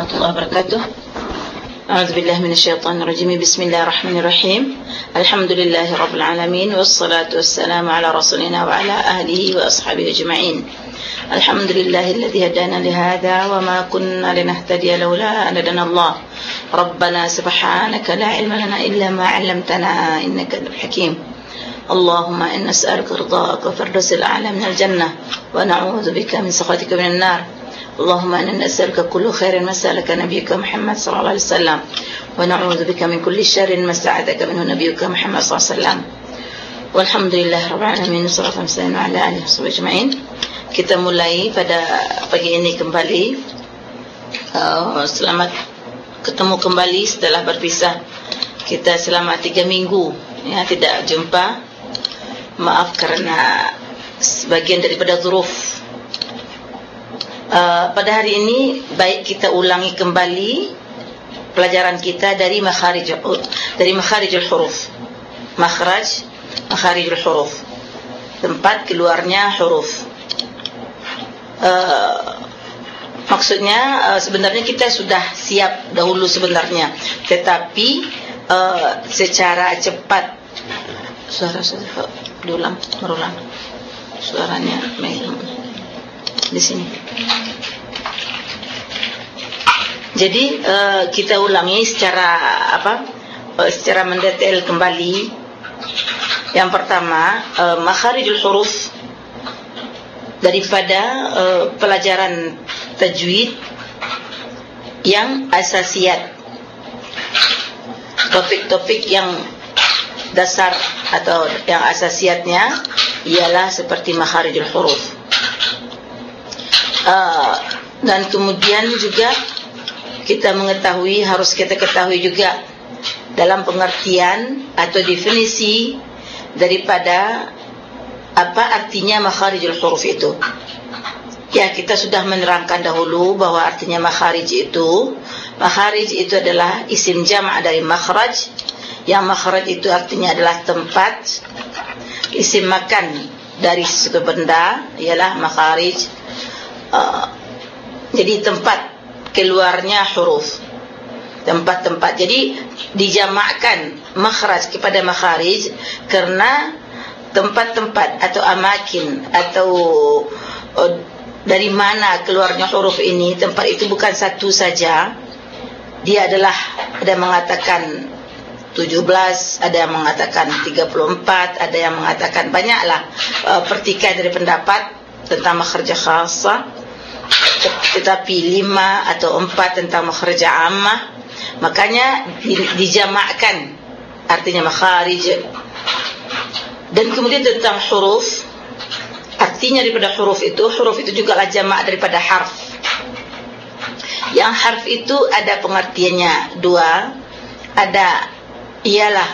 warahmatullahi wabarakatuh. A'udzubillahi minasyaitonir rajim. Bismillahirrahmanirrahim. Alhamdulillahi rabbil alamin wassalatu wassalamu ala rasulina wa ala ahlihi wa ashabihi ajma'in. Alhamdulillahilladzi hadana lihadza wa ma kunna linahtadiya laula an hadana Allah. Rabbana subhanaka la ilma lana illa ma 'allamtana innaka antal hakim. Allahumma inna nas'aluka ridhaaka wa firdausil a'la minal jannah wa na'udzu bika min sakhatika minan nar. اللهم إنا نسألك كل خير ما سألك نبيك محمد صلى الله عليه وسلم ونعوذ بك من كل شر ما استعاذك منه نبيك محمد صلى الله عليه وسلم. Walhamdulillah rabbil alamin wassalatu wassalamu ala alihi washabihi ajma'in. Kita mulai pada pagi ini kembali. Selamat ketemu kembali setelah berpisah. Kita selama 3 minggu ya tidak jumpa. Maaf karena sebagian daripada zuruf. Pada hari ini baik kita ulangi kembali pelajaran kita dari makharijul huruf. Makharijul huruf, tempat keluarnya huruf. Maksudnya sebenarnya kita sudah siap dahulu sebenarnya, tetapi secara cepat suara merulang suaranya di sini. Jadi kita ulangi secara mendetail kembali. Yang pertama, makharijul huruf daripada pelajaran tajwid yang asasiyat. Topik-topik yang dasar atau yang asasiyatnya ialah seperti makharijul huruf. Dan kemudian juga harus kita ketahui juga dalam pengertian atau definisi daripada apa artinya makharijul huruf itu. Ya, kita sudah menerangkan dahulu bahwa artinya makharij itu adalah isim jama' dari makhraj. Yang makhraj itu artinya adalah tempat. Isim makan dari sesuatu benda ialah makharij. Jadi tempat keluarnya huruf, tempat-tempat. Jadi dijamakkan makhraj kepada makharij karena tempat-tempat atau amakin atau dari mana keluarnya huruf ini. Tempat itu bukan satu saja. Dia adalah, ada mengatakan 17, ada yang mengatakan 34, ada yang mengatakan banyaklah pertikaian dari pendapat tentang makhraj khassah, tetapi 5 atau 4 tentang makhraj ammah. Makanya dijamakkan artinya makharij. Dan kemudian tentang huruf, artinya daripada huruf itu juga adalah jamak daripada harf. Yang harf itu ada pengertiannya 2. Ada ialah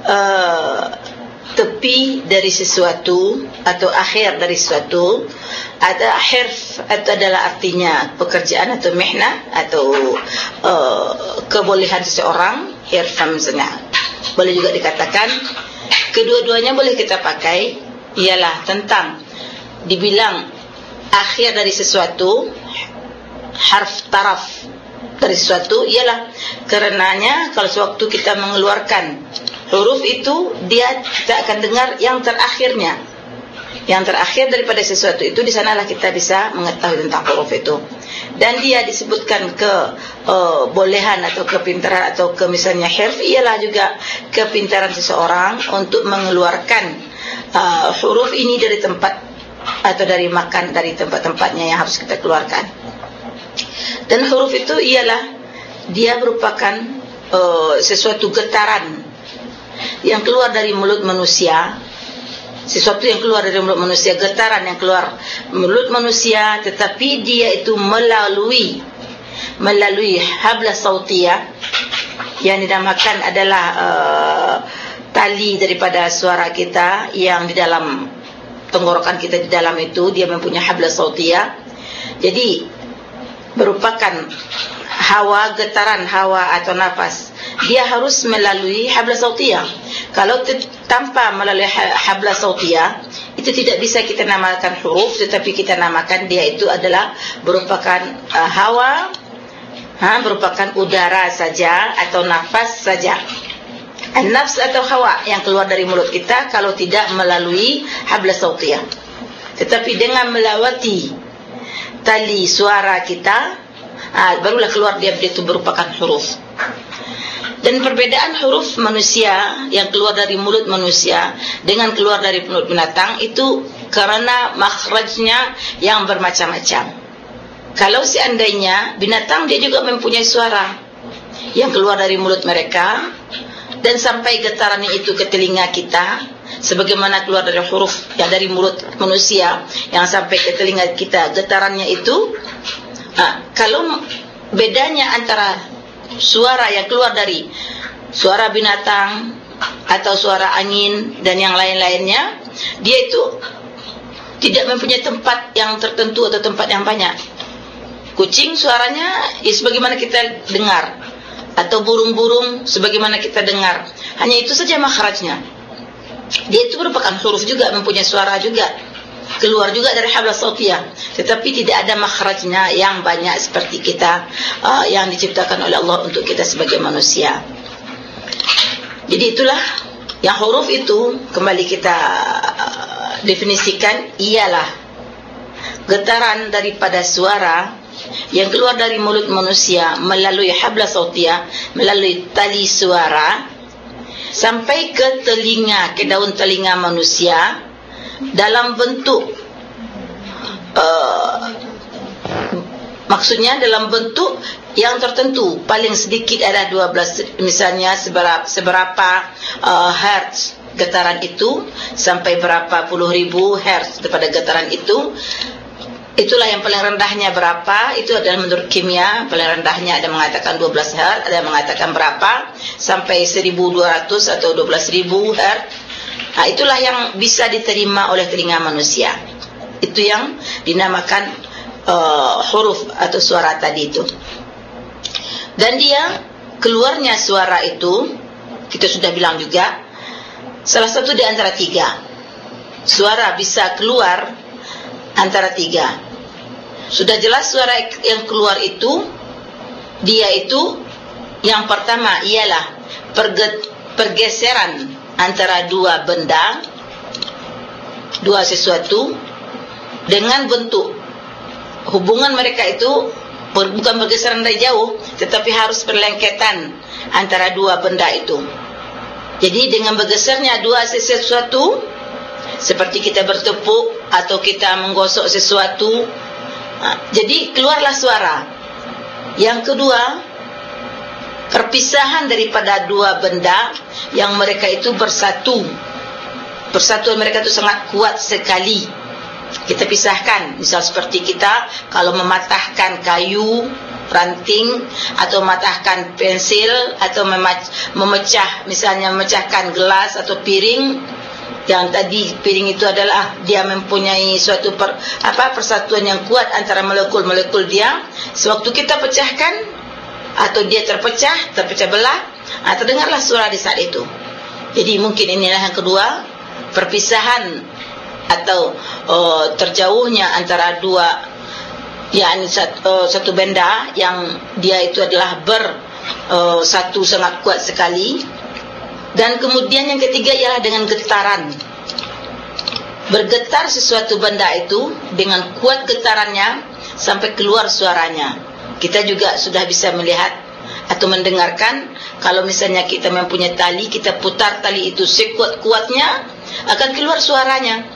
tepi dari sesuatu atau akhir dari sesuatu. Ada hirf atau adalah artinya pekerjaan atau mihnah atau kebolehan seseorang. Hirf misalnya boleh juga dikatakan. Kedua-duanya boleh kita pakai. Ialah tentang dibilang akhir dari sesuatu, harf taraf dari sesuatu, ialah karenanya kalau sewaktu kita mengeluarkan huruf itu, kita akan dengar yang terakhirnya. Yang terakhir daripada sesuatu itu, di sanalah kita bisa mengetahui tentang huruf itu. Dan dia disebutkan kebolehan atau kepintaran atau misalnya hirf ialah juga kepintaran seseorang untuk mengeluarkan huruf ini dari tempat atau dari makan, dari tempat-tempatnya yang harus kita keluarkan. Dan huruf itu ialah dia merupakan sesuatu getaran yang keluar dari mulut manusia. Sesuatu yang keluar dari mulut manusia, getaran yang keluar mulut manusia, tetapi dia itu melalui habla sautiyah yang dinamakan adalah tali daripada suara kita yang di dalam tenggorokan kita, di dalam itu dia mempunyai habla sautiyah. Jadi merupakan hawa, getaran hawa atau nafas. Dia harus melalui habla sautiyah. Kalau tanpa melalui habla sautiyah, itu tidak bisa kita namakan huruf, tetapi kita namakan dia itu adalah merupakan hawa merupakan udara saja atau nafas saja. An-nafs atau hawa yang keluar dari mulut kita kalau tidak melalui habla sautiyah. Tetapi dengan melewati tali suara kita, barulah keluar dia itu merupakan huruf. Dan perbedaan huruf manusia yang keluar dari mulut manusia dengan keluar dari mulut binatang itu karena makhrajnya yang bermacam-macam. Kalau seandainya binatang dia juga mempunyai suara yang keluar dari mulut mereka dan sampai getarannya itu ke telinga kita, sebagaimana keluar dari huruf yang dari mulut manusia yang sampai ke telinga kita getarannya itu. Kalau bedanya antara suara yang keluar dari suara binatang atau suara angin dan yang lain-lainnya, dia itu tidak mempunyai tempat yang tertentu atau tempat yang banyak. Kucing suaranya sebagaimana kita dengar, atau burung-burung sebagaimana kita dengar. Hanya itu saja makhrajnya. Dia itu merupakan huruf juga, mempunyai suara juga, keluar juga dari habla sautiyah, tetapi tidak ada makhrajnya yang banyak seperti kita yang diciptakan oleh Allah untuk kita sebagai manusia. Jadi itulah yang huruf itu kembali kita definisikan ialah getaran daripada suara yang keluar dari mulut manusia melalui habla sautiyah, melalui tali suara sampai ke telinga, ke daun telinga manusia dalam bentuk maksudnya dalam bentuk yang tertentu. Paling sedikit ada 12, misalnya seberapa hertz getaran itu sampai berapa puluh ribu hertz daripada getaran itu. Itulah yang paling rendahnya berapa. Itu adalah menurut kimia paling rendahnya ada mengatakan 12 hertz, ada mengatakan berapa sampai 1200 atau 12.000 hertz. Itulah yang bisa diterima oleh telinga manusia. Itu yang dinamakan huruf atau suara tadi itu. Dan dia keluarnya suara itu kita sudah bilang juga salah satu di antara tiga. Suara bisa keluar antara tiga. Sudah jelas suara yang keluar itu, dia itu yang pertama ialah pergeseran antara dua benda, dua sesuatu dengan bentuk. Hubungan mereka itu bukan bergeseran dari jauh, tetapi harus berlengketan antara dua benda itu. Jadi dengan bergesernya dua sesuatu, seperti kita bertepuk atau kita menggosok sesuatu, jadi keluarlah suara. Yang kedua, perpisahan daripada dua benda yang mereka itu bersatu. Persatuan mereka itu sangat kuat sekali. Kita pisahkan, misal seperti kita kalau mematahkan kayu, ranting, atau mematahkan pensil, atau memecah, misalnya memecahkan gelas atau piring. Yang tadi piring itu adalah dia mempunyai suatu persatuan yang kuat antara molekul-molekul dia. Sewaktu kita pecahkan atau dia terpecah belah, terdengarlah suara di saat itu. Jadi mungkin inilah yang kedua, perpisahan atau terjauhnya antara dua, yakni satu benda yang dia itu adalah bersatu sangat kuat sekali. Dan kemudian yang ketiga ialah dengan getaran. Bergetar sesuatu benda itu dengan kuat getarannya sampai keluar suaranya. Kita juga sudah bisa melihat atau mendengarkan kalau misalnya kita mempunyai tali, kita putar tali itu sekuat-kuatnya akan keluar suaranya.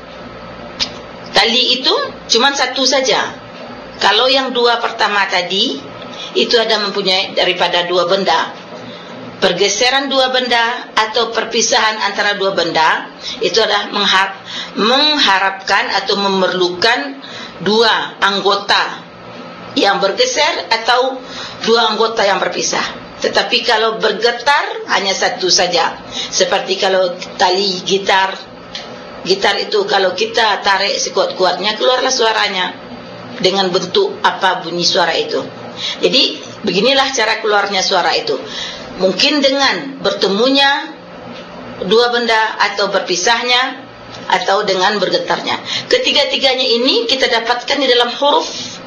Tali itu cuma satu saja. Kalau yang dua pertama tadi itu ada mempunyai daripada dua benda. Pergeseran dua benda atau perpisahan antara dua benda itu adalah mengharapkan atau memerlukan dua anggota yang bergeser atau dua anggota yang berpisah. Tetapi kalau bergetar hanya satu saja. Seperti kalau tali gitar itu kalau kita tarik sekuat-kuatnya keluarlah suaranya dengan bentuk apa bunyi suara itu. Jadi beginilah cara keluarnya suara itu. Mungkin dengan bertemunya dua benda atau berpisahnya atau dengan bergetarnya. Ketiga-tiganya ini kita dapatkan di dalam huruf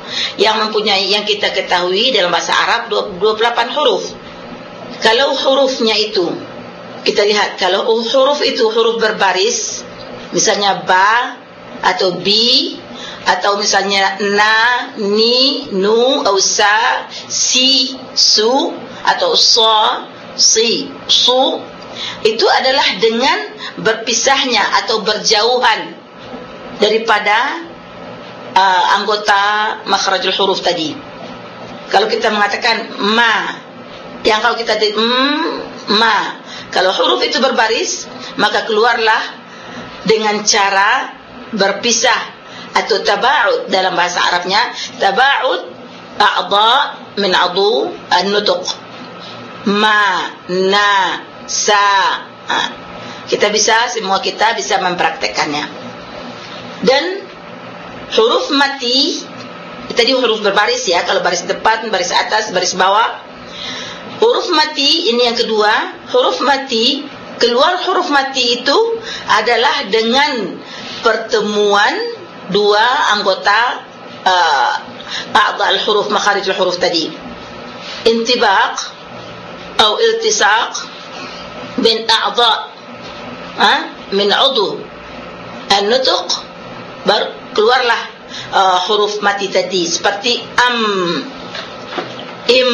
yang mempunyai, yang kita ketahui dalam bahasa Arab 28 huruf. Kalau hurufnya itu, kita lihat, kalau huruf itu huruf berbaris, misalnya ba atau bi, atau misalnya na, ni, nu, atau sa, si, su, atau sa, si, su, itu adalah dengan berpisahnya atau berjauhan daripada anggota makhrajul huruf tadi. Kalau kita mengatakan ma, yang kalau kita ma, kalau huruf itu berbaris, maka keluarlah dengan cara berpisah atau taba'ud. Dalam bahasa Arabnya taba'ud a'dha min 'adhu an-nutq. Ma, na, sa. Semua kita bisa mempraktekannya. Dan huruf mati tadi huruf berbaris ya, kalau baris depan, baris atas, baris bawah. Huruf mati ini yang kedua. Huruf mati, keluar huruf mati itu adalah dengan pertemuan dua anggota a'dha al-huruf, makharijul huruf tadi. Intibaq atau iltisaq bin a'dha min 'udhu an-nutq, baru keluarlah huruf mati tadi, seperti am, im,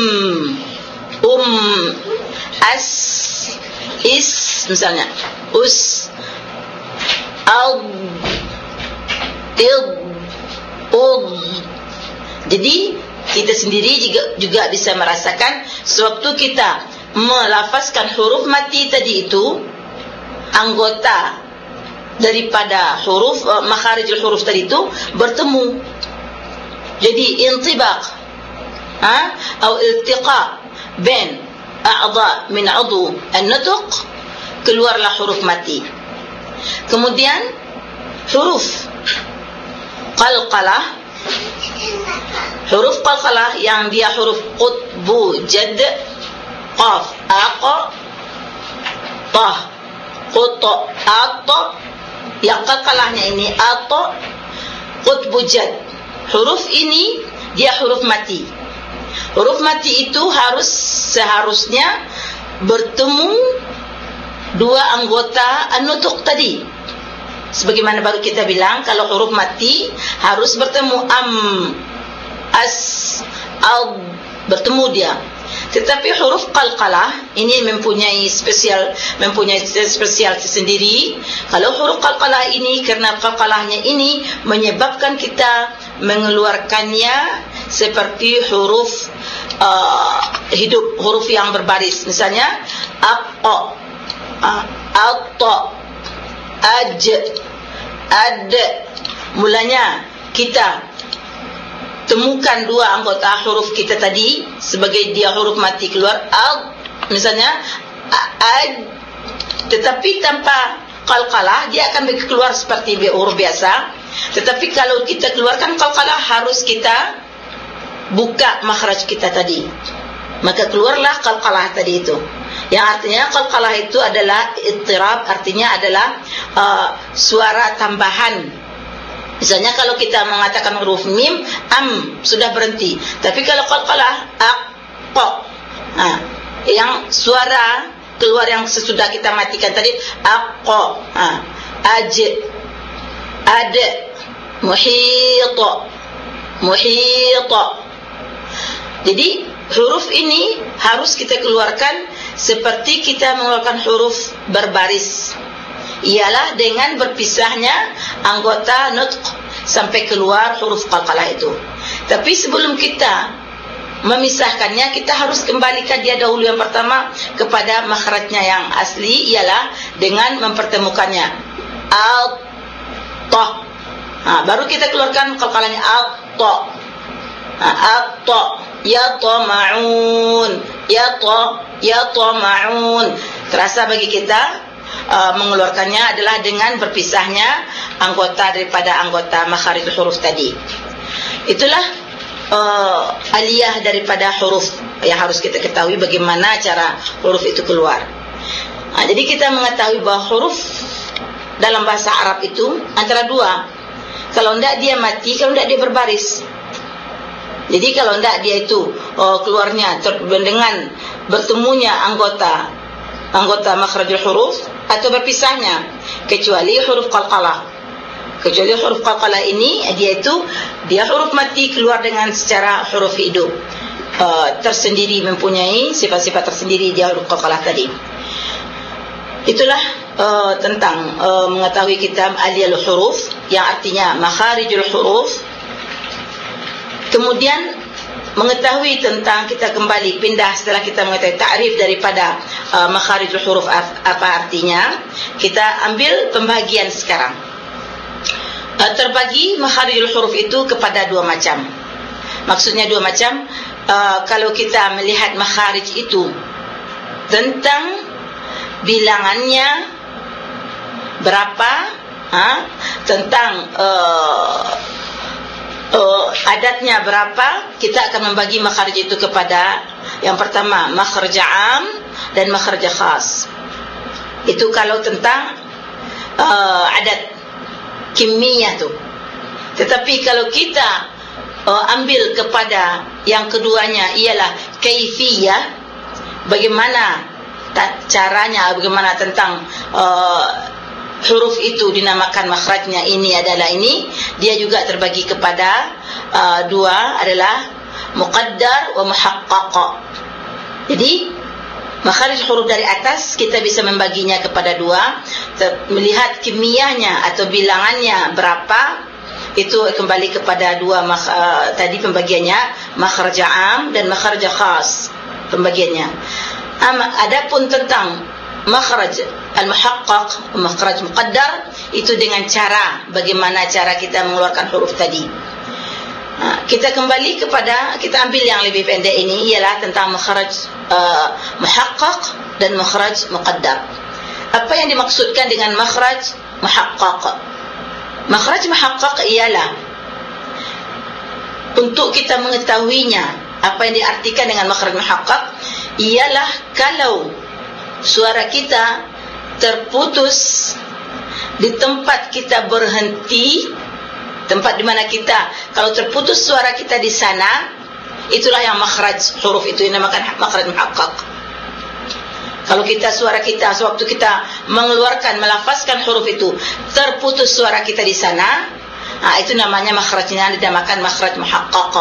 as, is misalnya, us, al, til, ud. Jadi kita sendiri juga bisa merasakan sewaktu kita melafazkan huruf mati tadi itu, anggota daripada huruf makharijul huruf tadi itu bertemu. Jadi intibaq atau iltiqa bain a'dha min 'udhu an-nutq, keluarlah huruf mati. Kemudian huruf qalqalah, huruf qalqalah yang dia huruf qutbu jad, qaf, aqa, tah, qutta, atta, yang qalqalahnya ini atta, qutbu jad. Huruf ini dia huruf mati. Huruf mati itu seharusnya bertemu dua anggota an-nutq tadi. Sebagaimana baru kita bilang, kalau huruf mati harus bertemu am, as, al, bertemu dia. Tetapi huruf qalqalah ini mempunyai spesial sendiri. Kalau huruf qalqalah ini, karena qalqalahnya ini menyebabkan kita mengeluarkannya seperti huruf hidup, huruf yang berbaris. Misalnya aqqa, atta, aj, ad. Mulanya kita temukan dua anggota huruf kita tadi sebagai dia huruf mati keluar, al, misalnya ad, tetapi tanpa qalqalah dia akan keluar seperti huruf biasa. Tetapi kalau kita keluarkan qalqalah, harus kita buka makhraj kita tadi, maka keluarlah qalqalah tadi itu. Yang artinya qalqalah itu adalah ittirab, artinya adalah suara tambahan. Misalnya kalau kita mengatakan huruf mim, am, sudah berhenti. Tapi kalau qalqalah, aqqa, yang suara keluar yang sesudah kita matikan tadi, aqqa, aj, ad, muhita, muhita. Jadi huruf ini harus kita keluarkan seperti kita mengeluarkan huruf berbaris, ialah dengan berpisahnya anggota nutq sampai keluar huruf qalqalah itu. Tapi sebelum kita memisahkannya, kita harus kembalikan dia dahulu yang pertama kepada makhrajnya yang asli, ialah dengan mempertemukannya al, ta. Baru kita keluarkan qalqalahnya al, ta, al, ta, ya tama'un, ya ta, ya tama'un. Terasa bagi kita mengeluarkannya adalah dengan berpisahnya anggota daripada anggota makharijul huruf tadi. Itulah aliyah daripada huruf yang harus kita ketahui, bagaimana cara huruf itu keluar. Jadi kita mengetahui bahawa huruf dalam bahasa Arab itu antara dua. Kalau tidak dia mati, kalau tidak dia berbaris. Jadi kalau tidak dia itu keluarnya dengan bertemunya anggota makhrajul huruf atau berpisahnya, kecuali huruf qalqalah. Kecuali huruf qalqalah ini dia huruf mati keluar dengan secara huruf hidup, tersendiri, mempunyai sifat-sifat tersendiri dia huruf qalqalah tadi. Itulah tentang mengetahui kitab aliyul huruf, yang artinya makharijul huruf. Kemudian mengetahui tentang, kita kembali pindah setelah kita mengetahui takrif daripada makharijul huruf apa artinya, kita ambil pembagian sekarang. Terbagi makharijul huruf itu kepada dua macam. Maksudnya dua macam. Kalau kita melihat makharij itu tentang bilangannya berapa, tentang adatnya berapa, kita akan membagi makharij itu kepada yang pertama makhraj 'am dan makhraj khas. Itu kalau tentang adat kimia tu. Tetapi kalau kita ambil kepada yang keduanya, ialah kaifiyah, bagaimana caranya, bagaimana tentang huruf itu dinamakan makhrajnya ini adalah ini, dia juga terbagi kepada dua, adalah muqaddar wa muhaqqaq. Jadi makharij huruf dari atas kita bisa membaginya kepada dua, melihat kimiahnya atau bilangannya berapa, itu kembali kepada dua tadi pembagiannya, makhraj 'am dan makhraj khas pembagiannya. Adapun tentang makhraj al-muhaqqaq, makhraj muqaddar, itu dengan cara, bagaimana cara kita mengeluarkan huruf tadi. Kita kembali kepada, kita ambil yang lebih pendek ini, ialah tentang makhraj muhaqqaq dan makhraj muqaddar. Apa yang dimaksudkan dengan makhraj muhaqqaq? Makhraj muhaqqaq ialah, untuk kita mengetahuinya, apa yang diartikan dengan makhraj muhaqqaq, ialah kalau suara kita terputus di tempat kita berhenti, tempat di mana kita, kalau terputus suara kita di sana, itulah yang makhraj huruf itu dinamakan makhraj muhaqqaq. Kalau suara kita sewaktu kita mengeluarkan, melafazkan huruf itu, terputus suara kita di sana, itu namanya makhrajnya dinamakan makhraj muhaqqaq.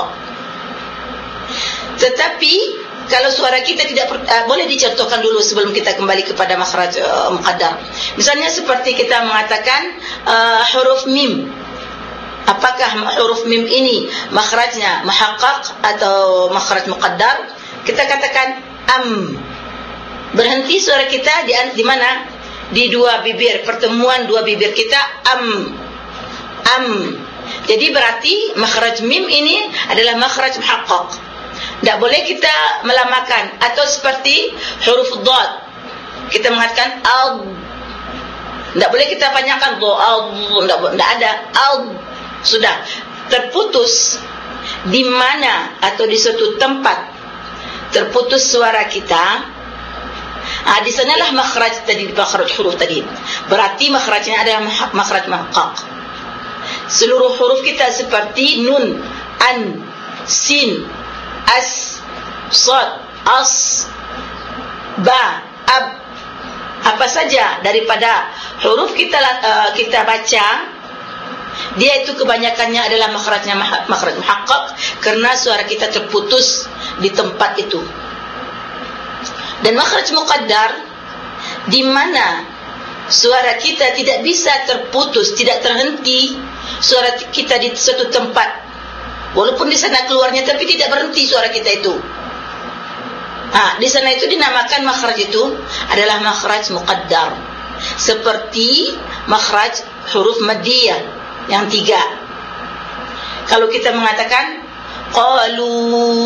Tetapi kalau suara kita tidak boleh dicontohkan dulu sebelum kita kembali kepada makhraj muqaddar. Misalnya seperti kita mengatakan huruf mim. Apakah huruf mim ini makhrajnya muhaqqaq atau makhraj muqaddar? Kita katakan am. Berhenti suara kita di mana? Di dua bibir, pertemuan dua bibir kita, am. Jadi berarti makhraj mim ini adalah makhraj muhaqqaq. Tak boleh kita melamakan. Atau seperti huruf dad, kita mengatakan ad. Tak boleh kita panjangkan ad, tak ada ad. Sudah terputus di mana atau di suatu tempat terputus suara kita, di sanalah makhraj tadi, makhraj huruf tadi. Berarti makhrajnya adalah makhraj muhaqqaq. Seluruh huruf kita seperti nun, an, sin, as, sad, as, ba, ab, apa saja daripada huruf kita baca, dia itu kebanyakannya adalah makhrajnya makhraj muhaqqaq, karena suara kita terputus di tempat itu. Dan makhraj muqaddar, di mana suara kita tidak bisa terputus, tidak terhenti suara kita di suatu tempat, walaupun di sana keluarnya tapi tidak berhenti suara kita itu. Di sana itu dinamakan makhraj itu adalah makhraj muqaddar. Seperti makhraj huruf maddiyah yang 3. Kalau kita mengatakan qalu,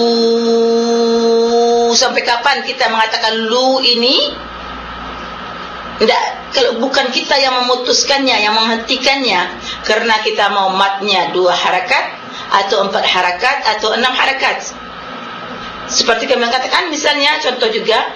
sampai kapan kita mengatakan lu ini? Tidak, kalau bukan kita yang memutuskannya, yang menghentikannya, karena kita mau matnya 2 harakat atau 4 harakat atau 6 harakat. Seperti kami mengatakan, misalnya contoh juga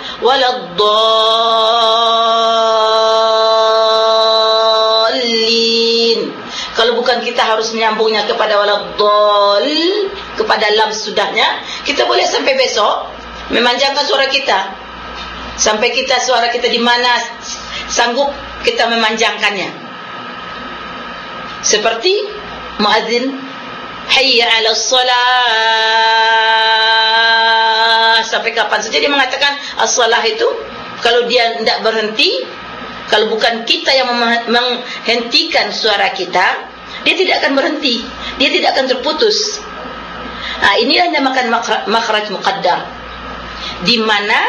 waladdallin. Kalau bukan kita harus menyambungnya kepada waladdall, kepada lam sudahnya, kita boleh sampai besok memanjangkan suara kita sampai suara kita di mana sanggup kita memanjangkannya. Seperti muadzin hayya 'alas shalah, sampai kapan saja dia mengatakan as-shalah itu, kalau dia tidak berhenti, kalau bukan kita yang menghentikan suara kita, dia tidak akan berhenti, dia tidak akan terputus. Inilah yang dinamakan makhraj muqaddar, di mana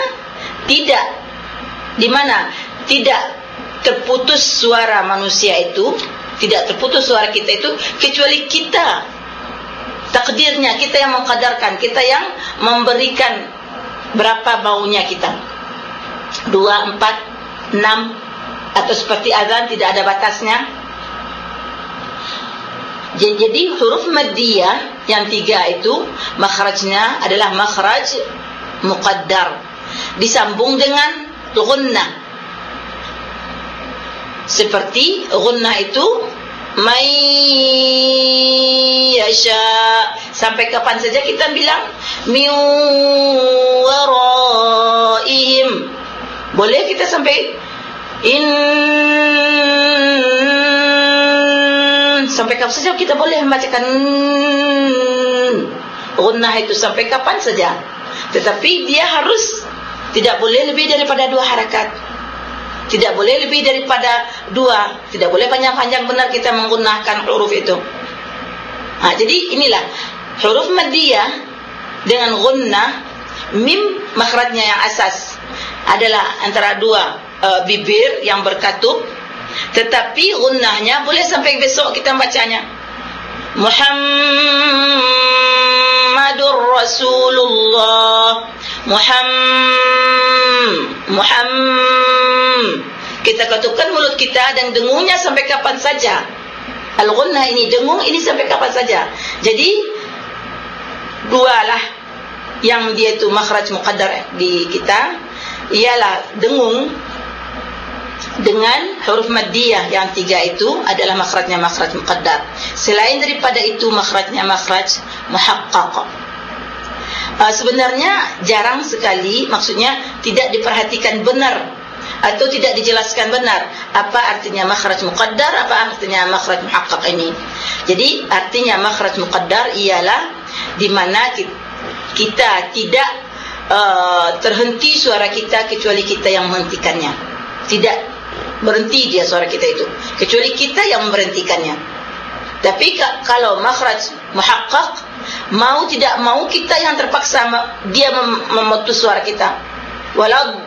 tidak terputus suara manusia itu, tidak terputus suara kita itu, kecuali kita, takdirnya kita yang mengqadarkan, kita yang memberikan berapa baunya kita, 2, 4, 6, atau seperti azan tidak ada batasnya. Jadi huruf maddiyah yang 3 itu makhrajnya adalah makhraj muqaddar, disambung dengan gunnah. Seperti gunnah itu may yasha, sampai kapan saja kita bilang min waraihim, boleh kita sampai sampai kapan saja kita boleh membacakan gunnah itu, sampai kapan saja. Tetapi dia harus tidak boleh lebih daripada 2 harakat, tidak boleh lebih daripada 2, tidak boleh panjang-panjang benar kita menggunakan huruf itu. Jadi inilah huruf maddiyah dengan gunnah. Mim makhrajnya yang asas adalah antara 2 bibir yang berkatup, tetapi gunnahnya boleh sampai besok kita bacanya Muhammadur Rasulullah, kita katupkan mulut kita dan dengungnya sampai kapan saja. Al-gunnah ini, dengung ini sampai kapan saja. Jadi 2 lah yang dia itu makhraj muqaddar di kita, ialah dengung dengan huruf maddiyah yang 3 itu adalah makhrajnya makhraj muqaddar. Selain daripada itu makhrajnya makhraj muhaqqaq. Sebenarnya jarang sekali, maksudnya tidak diperhatikan benar atau tidak dijelaskan benar apa artinya makhraj muqaddar, apa artinya makhraj muhaqqaq ini. Jadi artinya makhraj muqaddar ialah di mana kita tidak terhenti suara kita kecuali kita yang menghentikannya. Tidak berhenti dia suara kita itu kecuali kita yang memberhentikannya. Tapi kalau makhraj muhaqqaq, mau tidak mau kita yang terpaksa dia memutus suara kita. Walad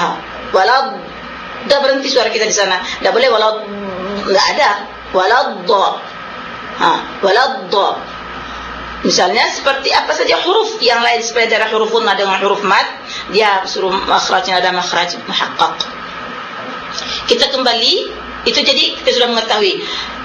dah berhenti suara kita di sana. Tidak boleh walad, enggak ada walad. Walad. Misalnya seperti apa saja huruf yang lain, seperti dari huruf gunnah dengan huruf mad, dia suruh makhrajnya ada makhraj muhaqqaq. Kita kembali, itu jadi kita sudah mengetahui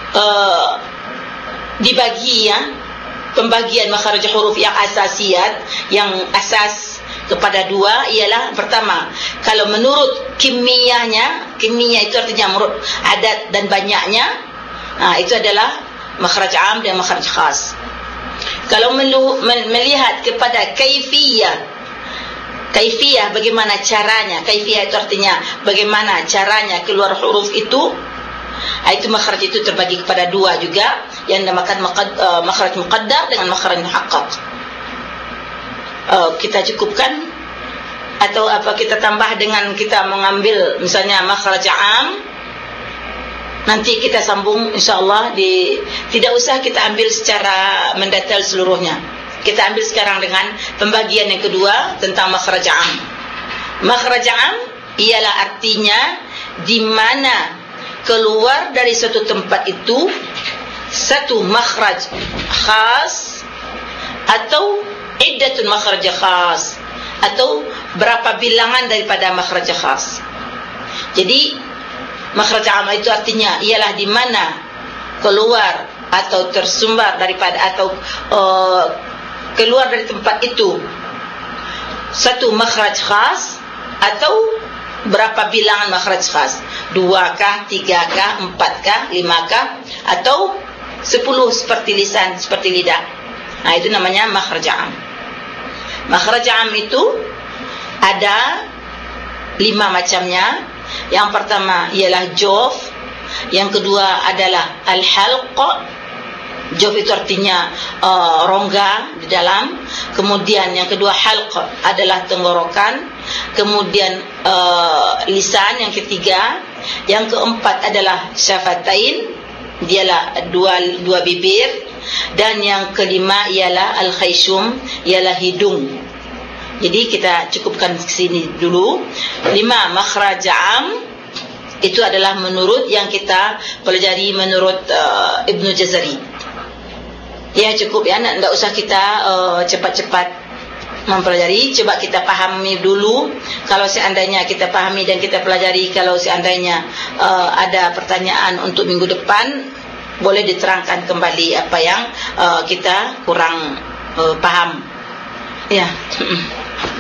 dibagi pembagian makhraj huruf yang asasiyat, yang asas kepada 2 ialah pertama, kalau menurut kimiyahnya, kimiyah itu artinya menurut adat dan banyaknya, itu adalah makhraj am dan makhraj khas. Kalau melihat kepada kaifiyah bagaimana caranya, kaifiyah itu artinya bagaimana caranya keluar huruf itu makhraj itu terbagi kepada 2 juga, yang dinamakan makhraj muqaddar dengan makhraj muhaqqaq. Kita cukupkan atau apa kita tambah dengan kita mengambil misalnya makhraj am, nanti kita sambung insyaallah tidak usah kita ambil secara mendetail seluruhnya. Kita ambil sekarang dengan pembagian yang kedua tentang makhraj am. Makhraj am ialah artinya di mana keluar dari suatu tempat itu satu makhraj khas atau iddatun makhraj khas, atau berapa bilangan daripada makhraj khas. Jadi makhraj am itu artinya ialah di mana keluar atau tersumbar daripada atau keluar dari tempat itu satu makhraj khas atau berapa bilangan makhraj khas, 2 kah, 3 kah, 4 kah, 5 kah, atau 10 seperti lisan, seperti lidah. Itu namanya makhraj 'am. Makhraj 'am itu ada 5 macamnya. Yang pertama ialah jawf, yang kedua adalah al-halq. Jawf itu artinya rongga di dalam. Kemudian yang kedua halq adalah tenggorokan. Kemudian lisan yang ketiga. Yang keempat adalah syafatain, dialah dua bibir. Dan yang kelima ialah al-khayshum, ialah hidung. Jadi kita cukupkan sini dulu. 5 makhraj 'am itu adalah menurut yang kita pelajari menurut Ibnu Jazari. Ya cukup ya, tidak usah kita cepat-cepat mempelajari. Coba kita pahami dulu. Kalau seandainya kita pahami dan kita pelajari, kalau seandainya ada pertanyaan untuk minggu depan, boleh diterangkan kembali apa yang kita kurang paham. Ya.